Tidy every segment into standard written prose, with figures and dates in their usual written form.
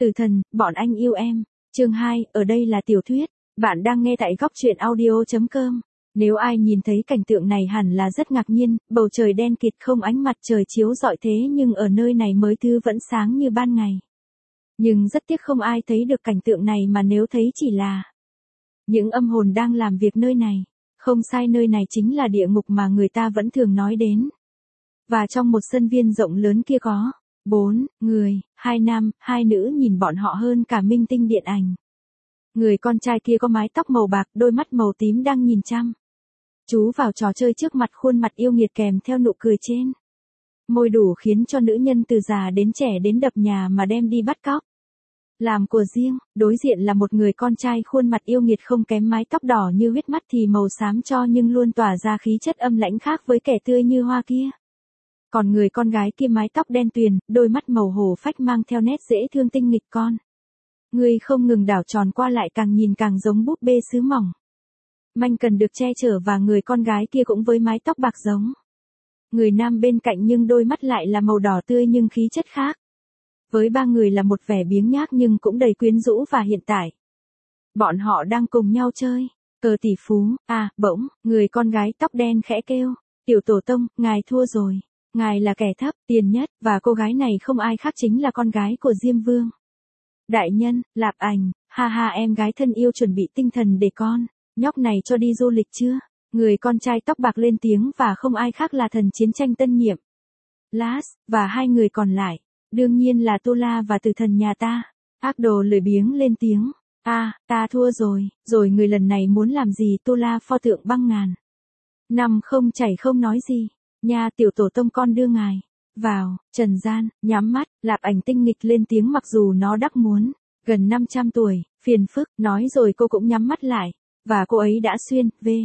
Từ thần, bọn anh yêu em. Chương 2, ở đây là tiểu thuyết. Bạn đang nghe tại góc truyện audio.com. Nếu ai nhìn thấy cảnh tượng này hẳn là rất ngạc nhiên, bầu trời đen kịt không ánh mặt trời chiếu rọi thế nhưng ở nơi này mới thứ vẫn sáng như ban ngày. Nhưng rất tiếc không ai thấy được cảnh tượng này mà nếu thấy chỉ là những âm hồn đang làm việc nơi này. Không sai, nơi này chính là địa ngục mà người ta vẫn thường nói đến. Và trong một sân viên rộng lớn kia có 4 người, 2 nam, 2 nữ, nhìn bọn họ hơn cả minh tinh điện ảnh. Người con trai kia có mái tóc màu bạc, đôi mắt màu tím đang nhìn chăm chú vào trò chơi trước mặt, khuôn mặt yêu nghiệt kèm theo nụ cười trên môi đủ khiến cho nữ nhân từ già đến trẻ đến đập nhà mà đem đi bắt cóc làm của riêng. Đối diện là một người con trai khuôn mặt yêu nghiệt không kém, mái tóc đỏ như huyết, mắt thì màu xám cho nhưng luôn tỏa ra khí chất âm lãnh khác với kẻ tươi như hoa kia. Còn người con gái kia mái tóc đen tuyền, đôi mắt màu hổ phách mang theo nét dễ thương tinh nghịch, con người không ngừng đảo tròn qua lại, càng nhìn càng giống búp bê sứ mỏng manh cần được che chở, và người con gái kia cũng với mái tóc bạc giống người nam bên cạnh nhưng đôi mắt lại là màu đỏ tươi nhưng khí chất khác. Với ba người là một vẻ biếng nhác nhưng cũng đầy quyến rũ, và hiện tại bọn họ đang cùng nhau chơi cờ tỷ phú. Bỗng người con gái tóc đen khẽ kêu, "Tiểu tổ tông, ngài thua rồi. Ngài là kẻ thấp tiền nhất." Và cô gái này không ai khác chính là con gái của Diêm Vương đại nhân, Lạp Ảnh. "Ha ha, em gái thân yêu, chuẩn bị tinh thần để con nhóc này cho đi du lịch chưa?" Người con trai tóc bạc lên tiếng, và không ai khác là thần chiến tranh tân nhiệm Las, và hai người còn lại đương nhiên là Tula và Từ thần nhà ta. Ác đồ lười biếng lên tiếng, "Ta thua rồi." "Rồi người lần này muốn làm gì?" Tula pho tượng băng ngàn năm không chảy không nói gì. "Nha, tiểu tổ tông, con đưa ngài vào trần gian." Nhắm mắt, Lạp Ảnh tinh nghịch lên tiếng, mặc dù nó đắc muốn gần 500 tuổi, phiền phức. Nói rồi cô cũng nhắm mắt lại, và cô ấy đã xuyên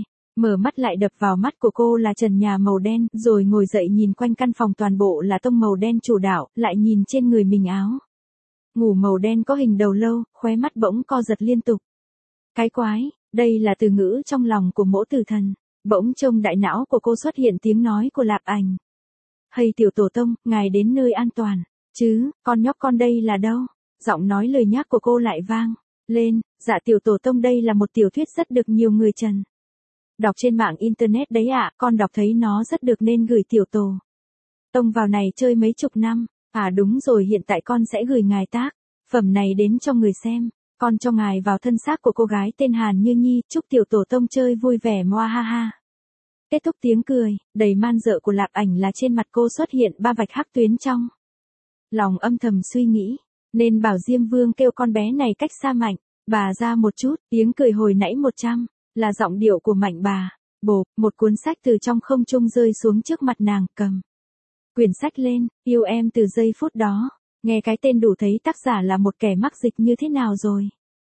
mở mắt lại, đập vào mắt của cô là trần nhà màu đen, rồi ngồi dậy nhìn quanh căn phòng, toàn bộ là tông màu đen chủ đạo, lại nhìn trên người mình áo ngủ màu đen có hình đầu lâu, khóe mắt bỗng co giật liên tục. Cái quái, đây là từ ngữ trong lòng của Mỗ Tử Thần. Bỗng trong đại não của cô xuất hiện tiếng nói của Lạp Ảnh. "Hây tiểu tổ tông, ngài đến nơi an toàn chứ? Con nhóc con đây là đâu?" Giọng nói lời nhắc của cô lại vang lên. "Dạ tiểu tổ tông, đây là một tiểu thuyết rất được nhiều người trần đọc trên mạng internet đấy ạ. Con đọc thấy nó rất được nên gửi tiểu tổ tông vào này chơi mấy chục năm." Đúng rồi, hiện tại con sẽ gửi ngài tác phẩm này đến cho người xem. Con cho ngài vào thân xác của cô gái tên Hàn Như Nhi. Chúc tiểu tổ tông chơi vui vẻ, moa ha ha. Kết thúc tiếng cười đầy man dợ của Lạp Ảnh là trên mặt cô xuất hiện 3 vạch hắc tuyến. Trong lòng âm thầm suy nghĩ, nên bảo Diêm Vương kêu con bé này cách xa Mạnh bà ra một chút. Tiếng cười hồi nãy 100 là giọng điệu của Mạnh bà. Bộp, một cuốn sách từ trong không trung rơi xuống trước mặt nàng. Cầm quyển sách lên, "Yêu em từ giây phút đó." Nghe cái tên đủ thấy tác giả là một kẻ mắc dịch như thế nào rồi.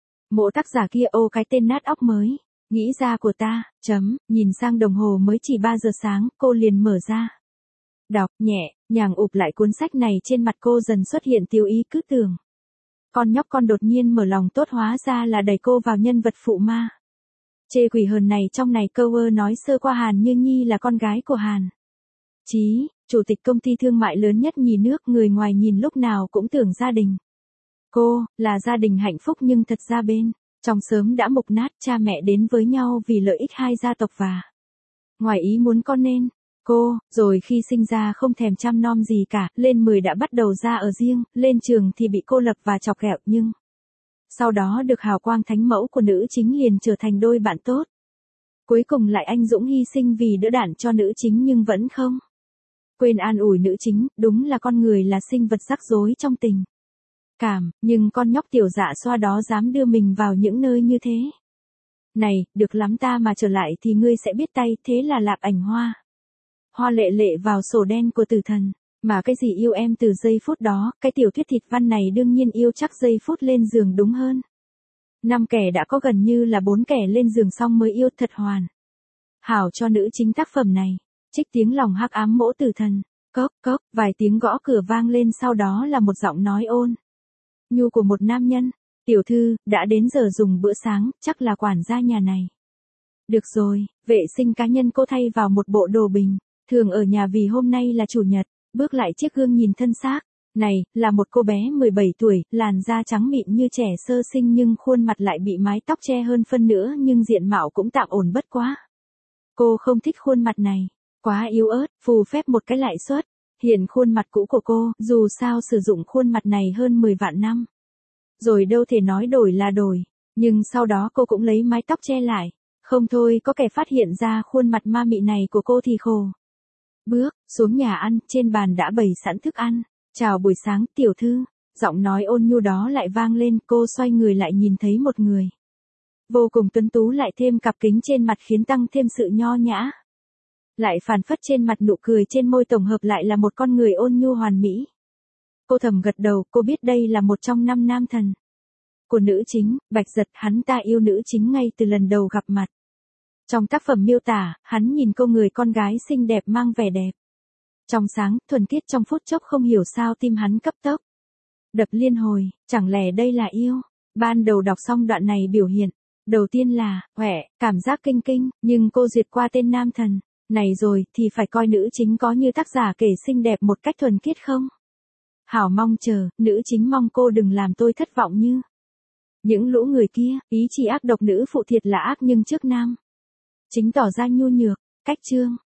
Mộ tác giả kia, ô cái tên nát óc mới nghĩ ra của ta. Nhìn sang đồng hồ mới chỉ 3 giờ sáng, cô liền mở ra đọc nhẹ nhàng ụp lại cuốn sách này. Trên mặt cô dần xuất hiện tiêu ý, cứ tưởng con nhóc con đột nhiên mở lòng tốt, hóa ra là đẩy cô vào nhân vật phụ ma chê quỷ hờn này. Trong này câu nói sơ qua, Hàn Như Nhi là con gái của Hàn Chí, chủ tịch công ty thương mại lớn nhất nhì nước. Người ngoài nhìn lúc nào cũng tưởng gia đình cô là gia đình hạnh phúc, nhưng thật ra bên trong sớm đã mục nát. Cha mẹ đến với nhau vì lợi ích hai gia tộc, và ngoài ý muốn con nên cô, rồi khi sinh ra không thèm chăm nom gì cả, lên 10 đã bắt đầu ra ở riêng, lên trường thì bị cô lập và chọc ghẹo, nhưng sau đó được hào quang thánh mẫu của nữ chính liền trở thành đôi bạn tốt. Cuối cùng lại anh dũng hy sinh vì đỡ đạn cho nữ chính, nhưng vẫn không quên an ủi nữ chính. Đúng là con người là sinh vật rắc rối trong tình cảm, nhưng con nhóc tiểu dạ xoa đó dám đưa mình vào những nơi như thế này. "Được lắm, ta mà trở lại thì ngươi sẽ biết tay." Thế là Lạp Ảnh hoa lệ lệ vào sổ đen của Tử Thần. Mà cái gì yêu em từ giây phút đó, cái tiểu thuyết thịt văn này đương nhiên yêu chắc giây phút lên giường đúng hơn. 5 kẻ đã có gần như là 4 kẻ lên giường xong mới yêu, thật hoàn hảo cho nữ chính tác phẩm này. Trích tiếng lòng hắc ám Mỗ Tử Thần. Cốc cốc, vài tiếng gõ cửa vang lên, sau đó là một giọng nói ôn nhu của một nam nhân. "Tiểu thư, đã đến giờ dùng bữa sáng, chắc là quản gia nhà này." "Được rồi." Vệ sinh cá nhân cô thay vào một bộ đồ bình thường ở nhà vì hôm nay là chủ nhật. Bước lại chiếc gương nhìn thân xác Này, là một cô bé 17 tuổi, làn da trắng mịn như trẻ sơ sinh nhưng khuôn mặt lại bị mái tóc che hơn phân nữa nhưng diện mạo cũng tạm ổn bất quá. Cô không thích khuôn mặt này, quá yếu ớt, phù phép một cái lại xuất. Hiện khuôn mặt cũ của cô, dù sao sử dụng khuôn mặt này hơn 10 vạn năm. Rồi đâu thể nói đổi là đổi, nhưng sau đó cô cũng lấy mái tóc che lại. Không thôi có kẻ phát hiện ra khuôn mặt ma mị này của cô thì khổ. Bước xuống nhà ăn, trên bàn đã bày sẵn thức ăn. Chào buổi sáng, tiểu thư. Giọng nói ôn nhu đó lại vang lên, cô xoay người lại nhìn thấy một người. Vô cùng tuấn tú lại thêm cặp kính trên mặt khiến tăng thêm sự nho nhã. Lại phản phất trên mặt nụ cười trên môi tổng hợp lại là một con người ôn nhu hoàn mỹ. Cô thầm gật đầu, cô biết đây là một trong 5 nam thần của nữ chính, Bạch Giật. Hắn ta yêu nữ chính ngay từ lần đầu gặp mặt. Trong tác phẩm miêu tả, hắn nhìn cô người con gái xinh đẹp mang vẻ đẹp. Trong sáng, thuần khiết trong phút chốc không hiểu sao tim hắn cấp tốc đập liên hồi, chẳng lẽ đây là yêu? Ban đầu đọc xong đoạn này biểu hiện, đầu tiên là, cảm giác kinh kinh, nhưng cô duyệt qua tên nam thần này rồi thì phải coi nữ chính có như tác giả kể xinh đẹp một cách thuần khiết không? Hảo mong chờ, nữ chính mong cô đừng làm tôi thất vọng như những lũ người kia, ý chỉ ác độc nữ phụ thiệt là ác nhưng trước nam chính tỏ ra nhu nhược, cách chương.